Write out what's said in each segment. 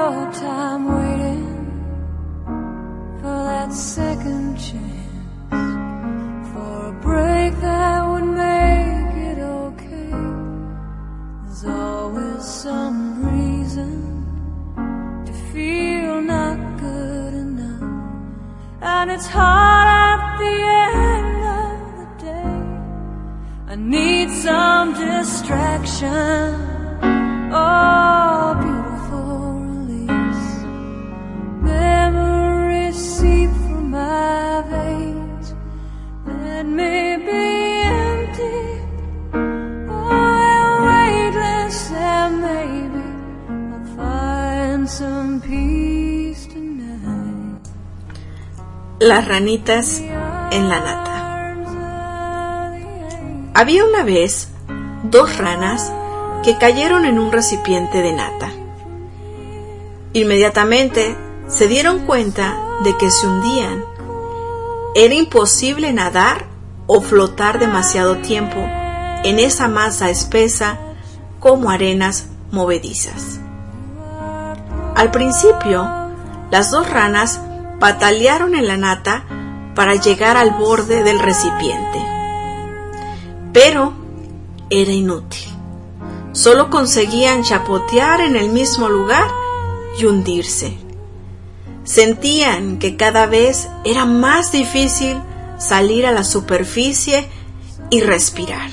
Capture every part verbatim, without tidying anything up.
your time waiting for that second chance, for a break that would make it okay. There's always some reason to feel not good enough, and it's hard at the end of the day. I need some distraction. Oh, beautiful release. Memories seep from my veins. Let me be empty. Oh, and weightless, and maybe I'll find some peace tonight. Las ranitas en la nata. Había una vez dos ranas que cayeron en un recipiente de nata. Inmediatamente se dieron cuenta de que se hundían. Era imposible nadar o flotar demasiado tiempo en esa masa espesa como arenas movedizas. Al principio, las dos ranas patalearon en la nata para llegar al borde del recipiente. Pero era inútil. Solo conseguían chapotear en el mismo lugar y hundirse. Sentían que cada vez era más difícil salir a la superficie y respirar.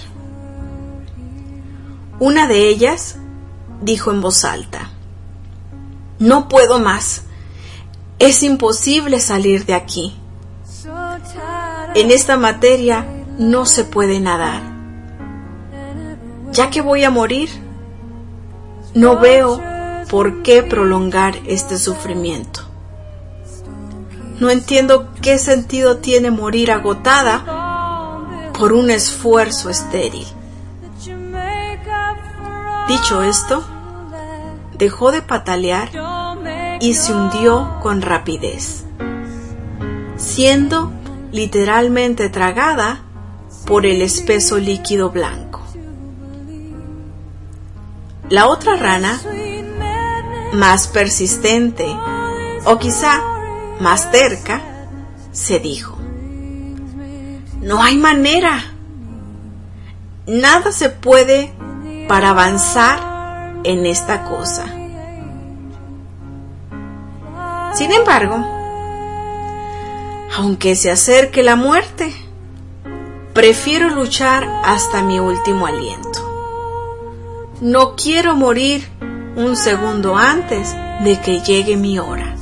Una de ellas dijo en voz alta: «No puedo más. Es imposible salir de aquí. En esta materia no se puede nadar. Ya que voy a morir, no veo por qué prolongar este sufrimiento. No entiendo qué sentido tiene morir agotada por un esfuerzo estéril». Dicho esto, dejó de patalear y se hundió con rapidez, siendo literalmente tragada por el espeso líquido blanco. La otra rana, más persistente o quizá más terca, se dijo: «No hay manera. Nada se puede para avanzar en esta cosa». Sin embargo, aunque se acerque la muerte, prefiero luchar hasta mi último aliento. No quiero morir un segundo antes de que llegue mi hora.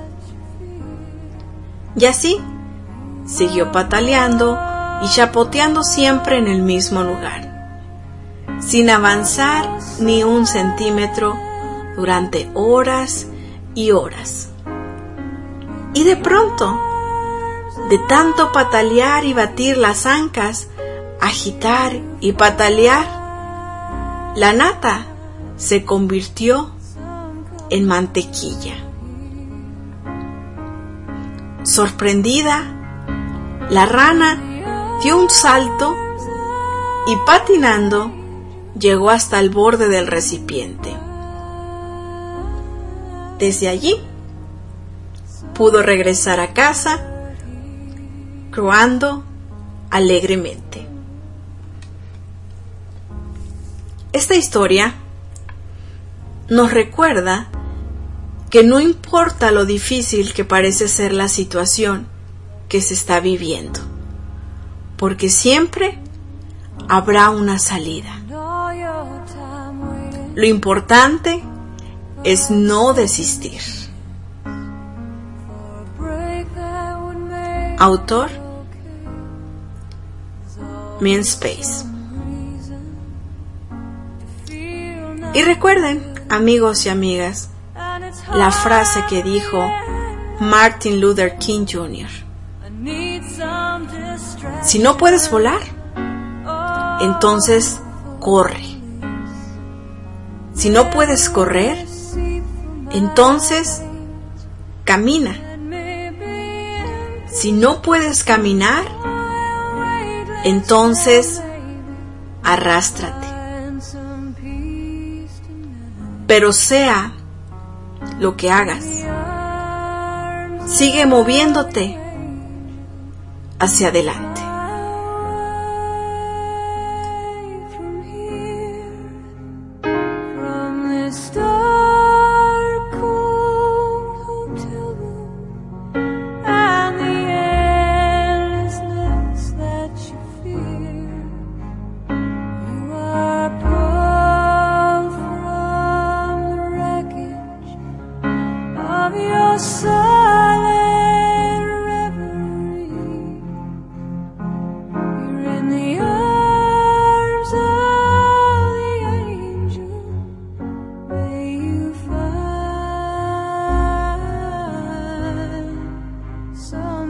Y así, siguió pataleando y chapoteando siempre en el mismo lugar, sin avanzar ni un centímetro durante horas y horas. Y de pronto, de tanto patalear y batir las ancas, agitar y patalear, la nata se convirtió en mantequilla. Sorprendida, la rana dio un salto y patinando llegó hasta el borde del recipiente. Desde allí pudo regresar a casa croando alegremente. Esta historia nos recuerda que no importa lo difícil que parece ser la situación que se está viviendo, porque siempre habrá una salida. Lo importante es no desistir. Autor: Min Space. Y recuerden, amigos y amigas, la frase que dijo Martin Luther King junior Si no puedes volar, entonces corre. Si no puedes correr, entonces camina. Si no puedes caminar, entonces arrástrate. Pero sea lo que hagas. Sigue moviéndote hacia adelante.